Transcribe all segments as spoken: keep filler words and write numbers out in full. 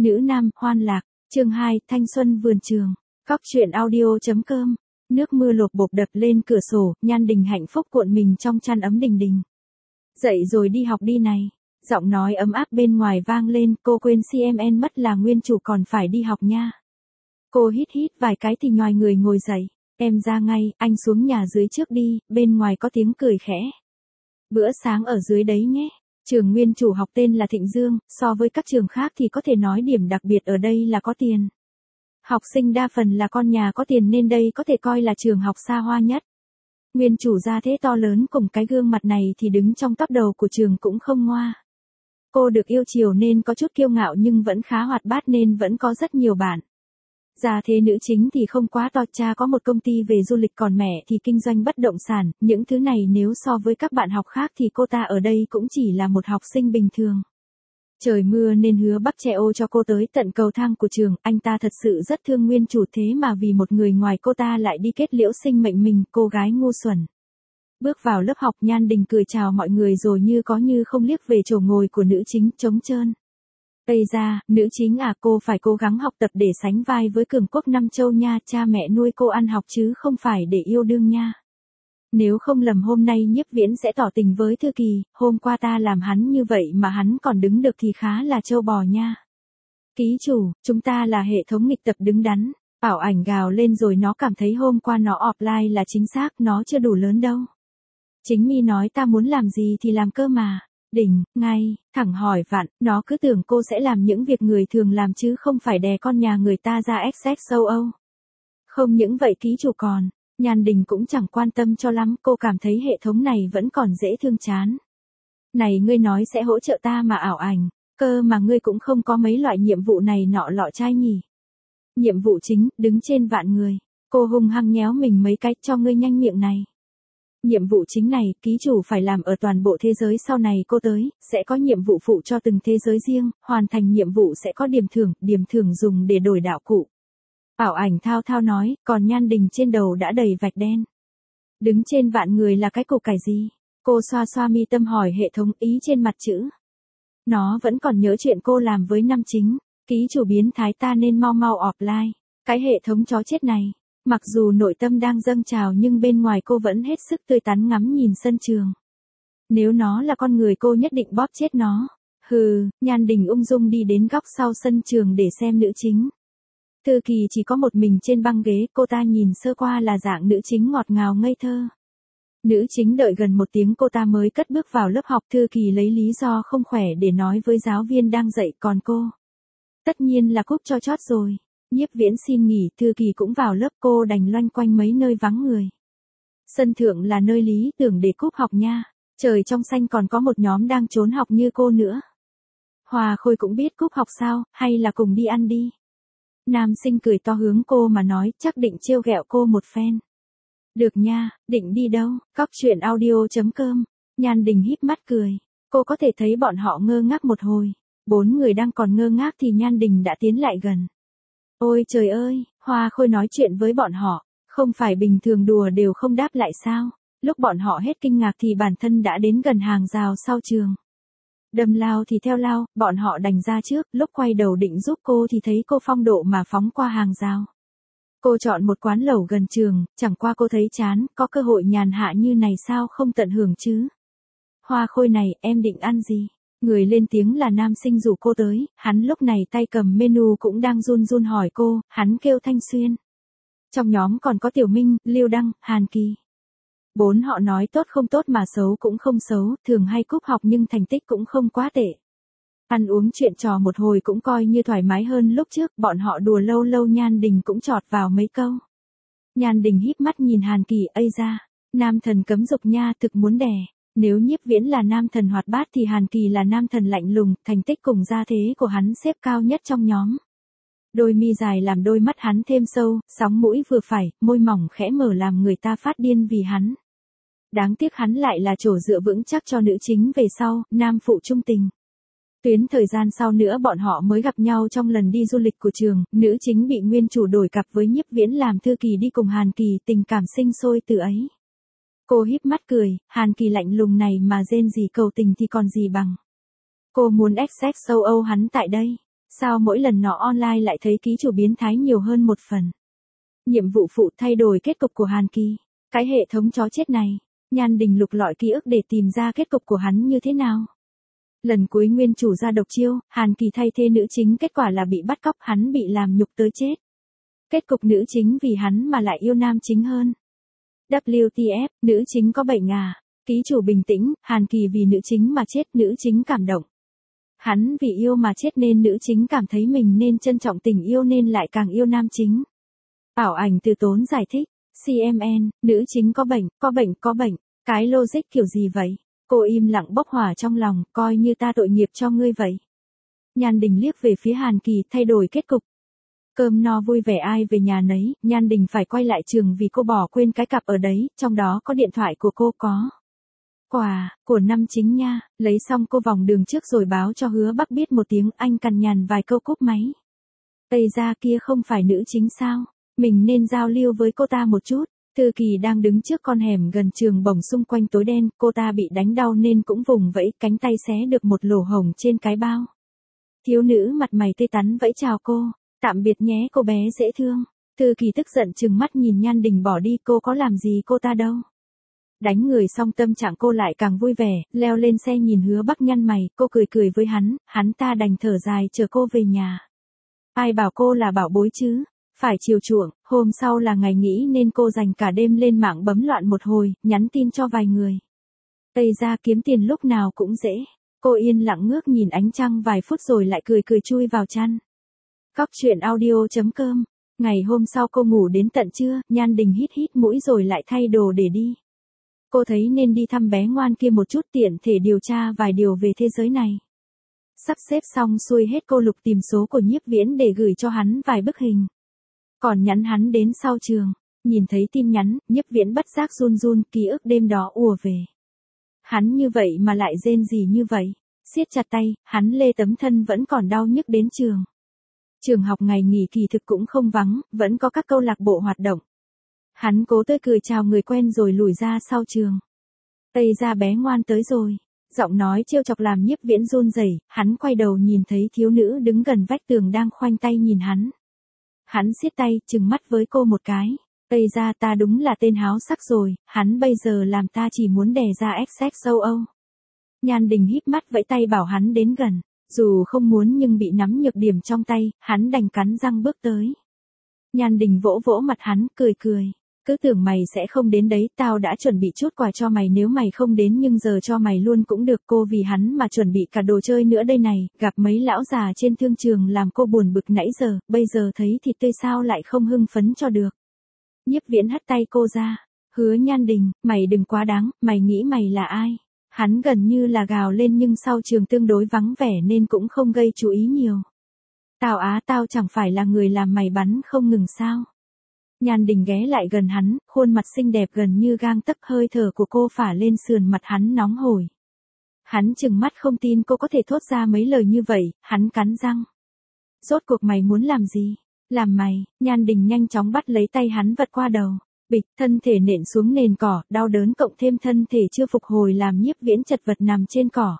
Nữ nam, hoan lạc, chương hai, thanh xuân vườn trường, cóc truyện audio.com, nước mưa lộp bộp đập lên cửa sổ, Nhan Đình hạnh phúc cuộn mình trong chăn ấm đình đình. Dậy rồi đi học đi này, giọng nói ấm áp bên ngoài vang lên, cô quên xê em en mất là nguyên chủ còn phải đi học nha. Cô hít hít vài cái thì nhoài người ngồi dậy, em ra ngay, anh xuống nhà dưới trước đi, bên ngoài có tiếng cười khẽ. Bữa sáng ở dưới đấy nhé. Trường nguyên chủ học tên là Thịnh Dương, so với các trường khác thì có thể nói điểm đặc biệt ở đây là có tiền. Học sinh đa phần là con nhà có tiền nên đây có thể coi là trường học xa hoa nhất. Nguyên chủ gia thế to lớn cùng cái gương mặt này thì đứng trong top đầu của trường cũng không ngoa. Cô được yêu chiều nên có chút kiêu ngạo nhưng vẫn khá hoạt bát nên vẫn có rất nhiều bạn. Gia thế nữ chính thì không quá to, cha có một công ty về du lịch còn mẹ thì kinh doanh bất động sản, những thứ này nếu so với các bạn học khác thì cô ta ở đây cũng chỉ là một học sinh bình thường. Trời mưa nên Hứa Bắc che ô cho cô tới tận cầu thang của trường, anh ta thật sự rất thương nguyên chủ thế mà vì một người ngoài cô ta lại đi kết liễu sinh mệnh mình, cô gái ngu xuẩn. Bước vào lớp học, Nhan Đình cười chào mọi người rồi như có như không liếc về chỗ ngồi của nữ chính trống trơn. Ây da, nữ chính à, cô phải cố gắng học tập để sánh vai với cường quốc Nam Châu nha, cha mẹ nuôi cô ăn học chứ không phải để yêu đương nha. Nếu không lầm hôm nay Nhiếp Viễn sẽ tỏ tình với Thư Kỳ, hôm qua ta làm hắn như vậy mà hắn còn đứng được thì khá là trâu bò nha. Ký chủ, chúng ta là hệ thống nghịch tập đứng đắn, Bảo Ảnh gào lên rồi nó cảm thấy hôm qua nó offline là chính xác, nó chưa đủ lớn đâu. Chính mi nói ta muốn làm gì thì làm cơ mà. Đỉnh, ngay, thẳng hỏi vặn, nó cứ tưởng cô sẽ làm những việc người thường làm chứ không phải đè con nhà người ta ra ét ét châu Âu. Không những vậy ký chủ còn, Nhan Đình cũng chẳng quan tâm cho lắm, cô cảm thấy hệ thống này vẫn còn dễ thương chán. Này ngươi nói sẽ hỗ trợ ta mà Ảo Ảnh, cơ mà ngươi cũng không có mấy loại nhiệm vụ này nọ lọ chai nhỉ. Nhiệm vụ chính, đứng trên vạn người, cô hung hăng nhéo mình mấy cái cho ngươi nhanh miệng này. Nhiệm vụ chính này, ký chủ phải làm ở toàn bộ thế giới sau này cô tới, sẽ có nhiệm vụ phụ cho từng thế giới riêng, hoàn thành nhiệm vụ sẽ có điểm thưởng, điểm thưởng dùng để đổi đạo cụ. Bảo Ảnh thao thao nói, còn Nhan Đình trên đầu đã đầy vạch đen. Đứng trên vạn người là cái cục cải gì? Cô xoa xoa mi tâm hỏi hệ thống ý trên mặt chữ. Nó vẫn còn nhớ chuyện cô làm với nam chính, ký chủ biến thái ta nên mau mau offline, cái hệ thống chó chết này. Mặc dù nội tâm đang dâng trào nhưng bên ngoài cô vẫn hết sức tươi tắn ngắm nhìn sân trường. Nếu nó là con người cô nhất định bóp chết nó. Hừ, Nhan Đình ung dung đi đến góc sau sân trường để xem nữ chính. Thư Kỳ chỉ có một mình trên băng ghế, cô ta nhìn sơ qua là dạng nữ chính ngọt ngào ngây thơ. Nữ chính đợi gần một tiếng cô ta mới cất bước vào lớp học. Thư Kỳ lấy lý do không khỏe để nói với giáo viên đang dạy, còn cô tất nhiên là cúp cho chót rồi. Nhiếp Viễn xin nghỉ, Thư Kỳ cũng vào lớp, cô đành loanh quanh mấy nơi vắng người. Sân thượng là nơi lý tưởng để cúp học nha, trời trong xanh còn có một nhóm đang trốn học như cô nữa. Hòa Khôi cũng biết cúp học sao, hay là cùng đi ăn đi. Nam sinh cười to hướng cô mà nói, chắc định trêu ghẹo cô một phen. Được nha, định đi đâu, cóc truyện audio.com, Nhan Đình híp mắt cười, cô có thể thấy bọn họ ngơ ngác một hồi. Bốn người đang còn ngơ ngác thì Nhan Đình đã tiến lại gần. Ôi trời ơi, Hoa Khôi nói chuyện với bọn họ, không phải bình thường đùa đều không đáp lại sao? Lúc bọn họ hết kinh ngạc thì bản thân đã đến gần hàng rào sau trường. Đâm lao thì theo lao, bọn họ đành ra trước, lúc quay đầu định giúp cô thì thấy cô phong độ mà phóng qua hàng rào. Cô chọn một quán lẩu gần trường, chẳng qua cô thấy chán, có cơ hội nhàn hạ như này sao không tận hưởng chứ? Hoa Khôi này, em định ăn gì? Người lên tiếng là nam sinh rủ cô tới, hắn lúc này tay cầm menu cũng đang run run hỏi cô, hắn kêu Thanh Xuyên. Trong nhóm còn có Tiểu Minh, Liêu Đăng, Hàn Kỳ. Bốn họ nói tốt không tốt mà xấu cũng không xấu, thường hay cúp học nhưng thành tích cũng không quá tệ. Ăn uống chuyện trò một hồi cũng coi như thoải mái hơn lúc trước, bọn họ đùa lâu lâu Nhan Đình cũng chọt vào mấy câu. Nhan Đình híp mắt nhìn Hàn Kỳ, ây ra, nam thần cấm dục nha, thực muốn đẻ. Nếu Nhiếp Viễn là nam thần hoạt bát thì Hàn Kỳ là nam thần lạnh lùng, thành tích cùng gia thế của hắn xếp cao nhất trong nhóm. Đôi mi dài làm đôi mắt hắn thêm sâu, sóng mũi vừa phải, môi mỏng khẽ mở làm người ta phát điên vì hắn. Đáng tiếc hắn lại là chỗ dựa vững chắc cho nữ chính về sau, nam phụ trung tình. Tuyến thời gian sau nữa bọn họ mới gặp nhau trong lần đi du lịch của trường, nữ chính bị nguyên chủ đổi cặp với Nhiếp Viễn làm Thư Kỳ đi cùng Hàn Kỳ, tình cảm sinh sôi từ ấy. Cô híp mắt cười, Hàn Kỳ lạnh lùng này mà rên gì cầu tình thì còn gì bằng. Cô muốn ét ét châu Âu hắn tại đây. Sao mỗi lần nó online lại thấy ký chủ biến thái nhiều hơn một phần. Nhiệm vụ phụ thay đổi kết cục của Hàn Kỳ. Cái hệ thống chó chết này. Nhan Đình lục lọi ký ức để tìm ra kết cục của hắn như thế nào. Lần cuối nguyên chủ ra độc chiêu, Hàn Kỳ thay thế nữ chính kết quả là bị bắt cóc, hắn bị làm nhục tới chết. Kết cục nữ chính vì hắn mà lại yêu nam chính hơn. vê kép tê ép, nữ chính có bệnh à. Ký chủ bình tĩnh, Hàn Kỳ vì nữ chính mà chết, nữ chính cảm động. Hắn vì yêu mà chết nên nữ chính cảm thấy mình nên trân trọng tình yêu nên lại càng yêu nam chính. Ảo ảnh từ tốn giải thích, xê em en, nữ chính có bệnh, có bệnh, có bệnh, cái logic kiểu gì vậy? Cô im lặng bốc hỏa trong lòng, coi như ta tội nghiệp cho ngươi vậy. Nhan Đình liếc về phía Hàn Kỳ, thay đổi kết cục. Cơm no vui vẻ ai về nhà nấy, Nhan Đình phải quay lại trường vì cô bỏ quên cái cặp ở đấy, trong đó có điện thoại của cô có. Quà, của năm chính nha, lấy xong cô vòng đường trước rồi báo cho Hứa Bắc biết một tiếng, anh cằn nhằn vài câu cúp máy. Tây ra kia không phải nữ chính sao, mình nên giao lưu với cô ta một chút. Thư Kỳ đang đứng trước con hẻm gần trường bồng xung quanh tối đen, cô ta bị đánh đau nên cũng vùng vẫy, cánh tay xé được một lỗ hổng trên cái bao. Thiếu nữ mặt mày tươi tắn vẫy chào cô, tạm biệt nhé cô bé dễ thương. Thư Kỳ tức giận trừng mắt nhìn Nhan Đình bỏ đi, cô có làm gì cô ta đâu. Đánh người xong tâm trạng cô lại càng vui vẻ, leo lên xe nhìn Hứa Bắc nhăn mày, cô cười cười với hắn, hắn ta đành thở dài chờ cô về nhà. Ai bảo cô là bảo bối chứ, phải chiều chuộng, hôm sau là ngày nghỉ nên cô dành cả đêm lên mạng bấm loạn một hồi, nhắn tin cho vài người. Tây ra kiếm tiền lúc nào cũng dễ, cô yên lặng ngước nhìn ánh trăng vài phút rồi lại cười cười chui vào chăn. Cóc truyện audio chấm com. Ngày hôm sau cô ngủ đến tận trưa, Nhan Đình hít hít mũi rồi lại thay đồ để đi. Cô thấy nên đi thăm bé ngoan kia một chút tiện thể điều tra vài điều về thế giới này. Sắp xếp xong xuôi hết cô lục tìm số của Nhiếp Viễn để gửi cho hắn vài bức hình. Còn nhắn hắn đến sau trường, nhìn thấy tin nhắn, Nhiếp Viễn bất giác run run, ký ức đêm đó ùa về. Hắn như vậy mà lại rên gì như vậy, siết chặt tay, hắn lê tấm thân vẫn còn đau nhức đến trường. Trường học ngày nghỉ kỳ thực cũng không vắng, vẫn có các câu lạc bộ hoạt động. Hắn cố tươi cười chào người quen rồi lùi ra sau trường. Tây ra bé ngoan tới rồi. Giọng nói trêu chọc làm Nhiếp Viễn run rẩy, hắn quay đầu nhìn thấy thiếu nữ đứng gần vách tường đang khoanh tay nhìn hắn. Hắn siết tay, trừng mắt với cô một cái. Tây ra ta đúng là tên háo sắc rồi, hắn bây giờ làm ta chỉ muốn đè ra ích xách châu Âu. Nhan Đình híp mắt vẫy tay bảo hắn đến gần. Dù không muốn nhưng bị nắm nhược điểm trong tay, hắn đành cắn răng bước tới. Nhan Đình vỗ vỗ mặt hắn, cười cười. Cứ tưởng mày sẽ không đến đấy, tao đã chuẩn bị chút quà cho mày nếu mày không đến nhưng giờ cho mày luôn cũng được. Cô vì hắn mà chuẩn bị cả đồ chơi nữa đây này, gặp mấy lão già trên thương trường làm cô buồn bực nãy giờ, bây giờ thấy thịt tươi sao lại không hưng phấn cho được. Nhiếp Viễn hất tay cô ra, hứa Nhan Đình, mày đừng quá đáng, mày nghĩ mày là ai? Hắn gần như là gào lên nhưng sau trường tương đối vắng vẻ nên cũng không gây chú ý nhiều. Tao á tao chẳng phải là người làm mày bắn không ngừng sao? Nhan Đình ghé lại gần hắn, khuôn mặt xinh đẹp gần như gang tấc, hơi thở của cô phả lên sườn mặt hắn nóng hổi. Hắn trừng mắt không tin cô có thể thốt ra mấy lời như vậy, hắn cắn răng. Rốt cuộc mày muốn làm gì? Làm mày, Nhan Đình nhanh chóng bắt lấy tay hắn vật qua đầu. Bịch, thân thể nện xuống nền cỏ, đau đớn cộng thêm thân thể chưa phục hồi làm Nhiếp Viễn chật vật nằm trên cỏ.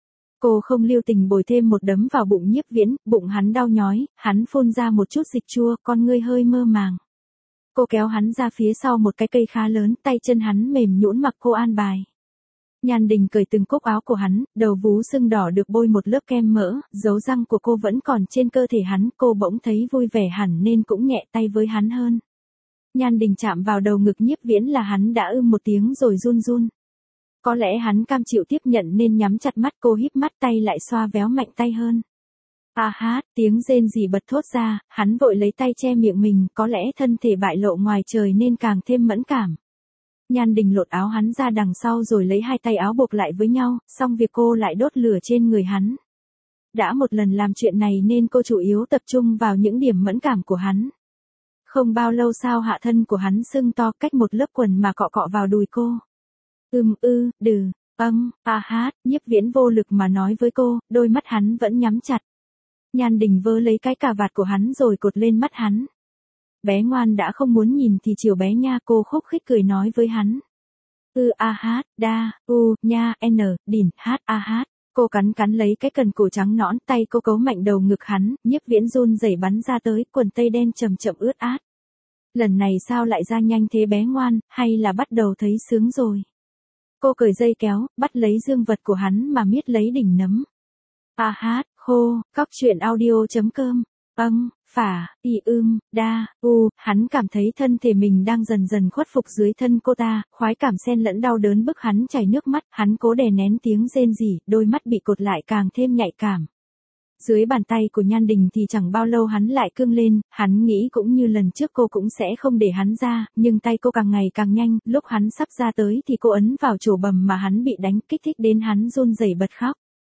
Cô không lưu tình bồi thêm một đấm vào bụng Nhiếp Viễn, bụng hắn đau nhói, hắn phun ra một chút dịch chua, con ngươi hơi mơ màng. Cô kéo hắn ra phía sau một cái cây khá lớn, tay chân hắn mềm nhũn mặc cô an bài. Nhan Đình cởi từng cúc áo của hắn, đầu vú sưng đỏ được bôi một lớp kem mỡ, dấu răng của cô vẫn còn trên cơ thể hắn, cô bỗng thấy vui vẻ hẳn nên cũng nhẹ tay với hắn hơn. Nhan Đình chạm vào đầu ngực Nhiếp Viễn là hắn đã ưm một tiếng rồi run run. Có lẽ hắn cam chịu tiếp nhận nên nhắm chặt mắt, cô híp mắt tay lại xoa véo mạnh tay hơn. A hát, tiếng rên rỉ bật thốt ra, hắn vội lấy tay che miệng mình, có lẽ thân thể bại lộ ngoài trời nên càng thêm mẫn cảm. Nhan Đình lột áo hắn ra đằng sau rồi lấy hai tay áo buộc lại với nhau, xong việc cô lại đốt lửa trên người hắn. Đã một lần làm chuyện này nên cô chủ yếu tập trung vào những điểm mẫn cảm của hắn. Không bao lâu sau hạ thân của hắn sưng to cách một lớp quần mà cọ cọ vào đùi cô. Ừm ư, đừ, âng, a hát, Nhiếp Viễn vô lực mà nói với cô, đôi mắt hắn vẫn nhắm chặt. Nhan Đình vơ lấy cái cà vạt của hắn rồi cột lên mắt hắn. Bé ngoan đã không muốn nhìn thì chiều bé nha, cô khúc khích cười nói với hắn. Ư a hát, đa, u, nha, n, đìn, hát a hát. Cô cắn cắn lấy cái cần cổ trắng nõn, tay cô cấu mạnh đầu ngực hắn, Nhiếp Viễn run rẩy bắn ra tới, quần tây đen chậm chậm ướt át. Lần này sao lại ra nhanh thế bé ngoan, hay là bắt đầu thấy sướng rồi. Cô cởi dây kéo, bắt lấy dương vật của hắn mà miết lấy đỉnh nấm. A hát, khô, cóc truyện audio chấm com. Âng, phả, y ưm, đa, u, hắn cảm thấy thân thể mình đang dần dần khuất phục dưới thân cô ta, khoái cảm xen lẫn đau đớn bức hắn chảy nước mắt, hắn cố đè nén tiếng rên rỉ, đôi mắt bị cột lại càng thêm nhạy cảm. Dưới bàn tay của Nhan Đình thì chẳng bao lâu hắn lại cương lên, hắn nghĩ cũng như lần trước cô cũng sẽ không để hắn ra, nhưng tay cô càng ngày càng nhanh, lúc hắn sắp ra tới thì cô ấn vào chỗ bầm mà hắn bị đánh, kích thích đến hắn run rẩy bật khóc.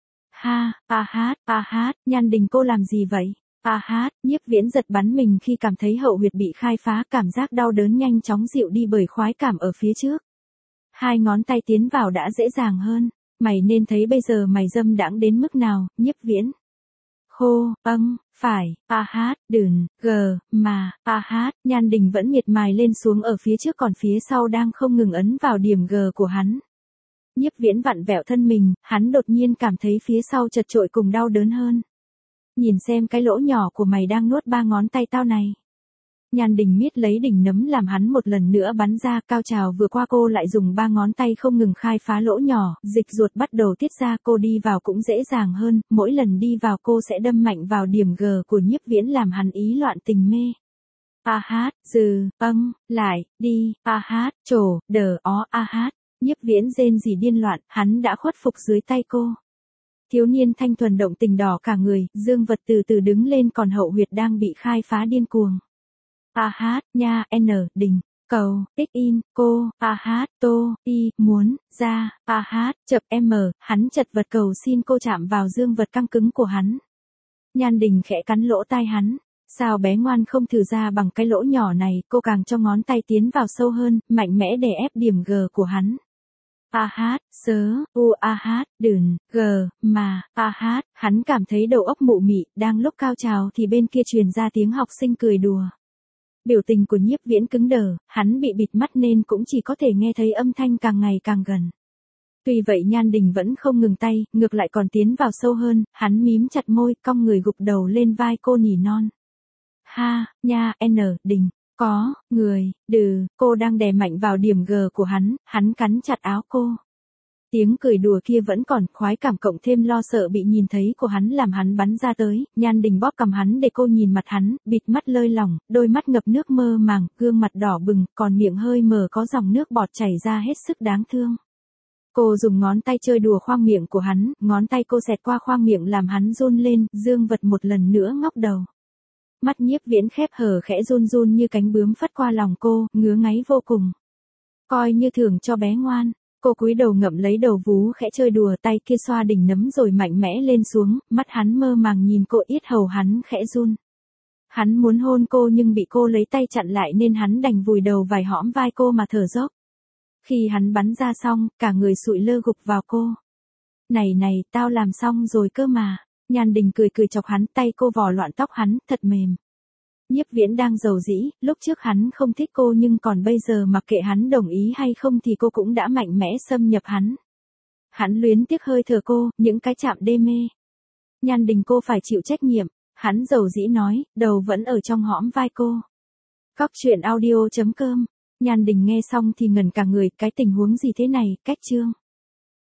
Ha, a hát, a hát, Nhan Đình cô làm gì vậy? A hát, Nhiếp Viễn giật bắn mình khi cảm thấy hậu huyệt bị khai phá, cảm giác đau đớn nhanh chóng dịu đi bởi khoái cảm ở phía trước. Hai ngón tay tiến vào đã dễ dàng hơn, mày nên thấy bây giờ mày dâm đãng đến mức nào, Nhiếp Viễn. Khô, âng, phải, a hát, đừng, gờ, mà, a hát, Nhan Đình vẫn miệt mài lên xuống ở phía trước còn phía sau đang không ngừng ấn vào điểm G của hắn. Nhiếp Viễn vặn vẹo thân mình, hắn đột nhiên cảm thấy phía sau chật chội cùng đau đớn hơn. Nhìn xem cái lỗ nhỏ của mày đang nuốt ba ngón tay tao này. Nhan Đình miết lấy đỉnh nấm làm hắn một lần nữa bắn ra, cao trào vừa qua cô lại dùng ba ngón tay không ngừng khai phá lỗ nhỏ, dịch ruột bắt đầu tiết ra, cô đi vào cũng dễ dàng hơn, mỗi lần đi vào cô sẽ đâm mạnh vào điểm G của Nhiếp Viễn làm hắn ý loạn tình mê. A hát, dừ, âng, lại, đi, a hát, trổ, đờ, ó, a hát, Nhiếp Viễn rên rỉ điên loạn, hắn đã khuất phục dưới tay cô. Thiếu niên thanh thuần động tình đỏ cả người, dương vật từ từ đứng lên còn hậu huyệt đang bị khai phá điên cuồng. A hát, nha, n, đình, cầu, x in, cô, a hát, tô, y, muốn, ra, a hát, chập m, hắn chật vật cầu xin cô chạm vào dương vật căng cứng của hắn. Nhan Đình khẽ cắn lỗ tai hắn. Sao bé ngoan không thử ra bằng cái lỗ nhỏ này, cô càng cho ngón tay tiến vào sâu hơn, mạnh mẽ đè ép điểm G của hắn. A hát, sớ, u a hát, đừng, g, mà, a hát, hắn cảm thấy đầu óc mụ mị, đang lúc cao trào thì bên kia truyền ra tiếng học sinh cười đùa. Biểu tình của Nhiếp Viễn cứng đờ, hắn bị bịt mắt nên cũng chỉ có thể nghe thấy âm thanh càng ngày càng gần. Tuy vậy Nhan Đình vẫn không ngừng tay, ngược lại còn tiến vào sâu hơn, hắn mím chặt môi, cong người gục đầu lên vai cô nỉ non. Ha, nha, n, Đình. Có, người, đừ, cô đang đè mạnh vào điểm G của hắn, hắn cắn chặt áo cô. Tiếng cười đùa kia vẫn còn, khoái cảm cộng thêm lo sợ bị nhìn thấy của hắn làm hắn bắn ra tới, Nhan Đình bóp cầm hắn để cô nhìn mặt hắn, bịt mắt lơi lỏng, đôi mắt ngập nước mơ màng, gương mặt đỏ bừng, còn miệng hơi mở có dòng nước bọt chảy ra hết sức đáng thương. Cô dùng ngón tay chơi đùa khoang miệng của hắn, ngón tay cô xẹt qua khoang miệng làm hắn run lên, dương vật một lần nữa ngóc đầu. Mắt Nhiếp Viễn khép hờ khẽ run run như cánh bướm phất qua lòng cô, ngứa ngáy vô cùng. Coi như thưởng cho bé ngoan, cô cúi đầu ngậm lấy đầu vú khẽ chơi đùa, tay kia xoa đỉnh nấm rồi mạnh mẽ lên xuống, mắt hắn mơ màng nhìn cô, yết hầu hắn khẽ run. Hắn muốn hôn cô nhưng bị cô lấy tay chặn lại nên hắn đành vùi đầu vài hõm vai cô mà thở dốc. Khi hắn bắn ra xong, cả người sụi lơ gục vào cô. Này này, tao làm xong rồi cơ mà. Nhan Đình cười cười chọc hắn, tay cô vò loạn tóc hắn, thật mềm. Nhiếp Viễn đang giàu dĩ, lúc trước hắn không thích cô nhưng còn bây giờ mặc kệ hắn đồng ý hay không thì cô cũng đã mạnh mẽ xâm nhập hắn. Hắn luyến tiếc hơi thở cô, những cái chạm đê mê. Nhan Đình cô phải chịu trách nhiệm, hắn giàu dĩ nói, đầu vẫn ở trong hõm vai cô. Cóc truyện audio chấm com. Nhan Đình nghe xong thì ngẩn cả người, cái tình huống gì thế này, cách chương.